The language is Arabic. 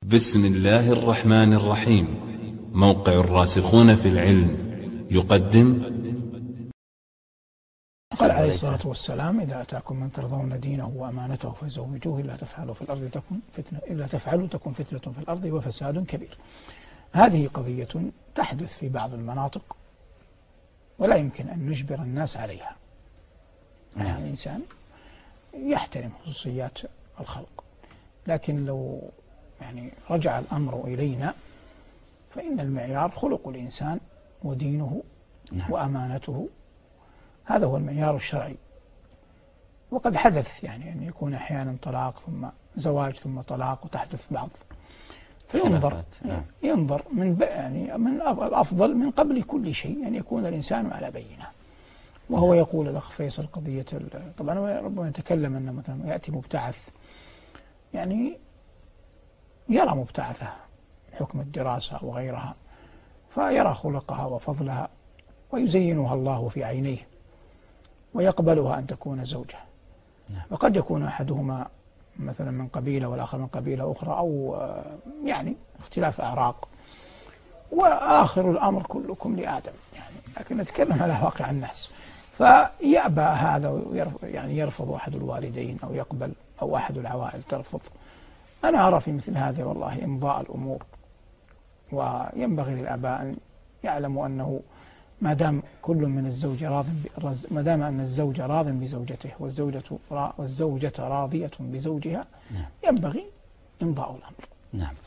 بسم الله الرحمن الرحيم. موقع الراسخون في العلم يقدم. قال عليه الصلاة والسلام: إذا أتاكم من ترضون دينه وأمانته فزوجوه، إلا تفعلوا تكن فتنة في الأرض وفساد كبير. هذه قضية تحدث في بعض المناطق ولا يمكن أن نجبر الناس عليها. يعني الإنسان يحترم خصوصيات الخلق، لكن لو رجع الأمر إلينا فإن المعيار خلق الإنسان ودينه وأمانته، هذا هو المعيار الشرعي. وقد حدث أن يكون أحيانا طلاق ثم زواج ثم طلاق، وتحدث بعض، ينظر من الأفضل من قبل كل شيء أن يكون الإنسان على بينة. وهو يقول الأخ فيصل قضية طبعا ربما يتكلم أنه مثلا يأتي مبتعث يرى مبتعثة حكم الدراسة أو غيرها، فيرى خلقها وفضلها ويزينها الله في عينيه ويقبلها أن تكون زوجة. وقد يكون أحدهما مثلا من قبيلة والآخر من قبيلة أخرى، أو اختلاف أعراق، وآخر الأمر كلكم لآدم. لكن نتكلم على واقع الناس، فيأبى هذا يرفض أحد الوالدين أو يقبل، أو أحد العوائل ترفض. أنا أرى في مثل هذا والله إمضاء الأمور، وينبغي للآباء أن يعلموا أنه ما دام كل من الزوج ما دام أن الزوج راض بزوجته والزوجة راضية بزوجها، ينبغي إمضاء الأمر.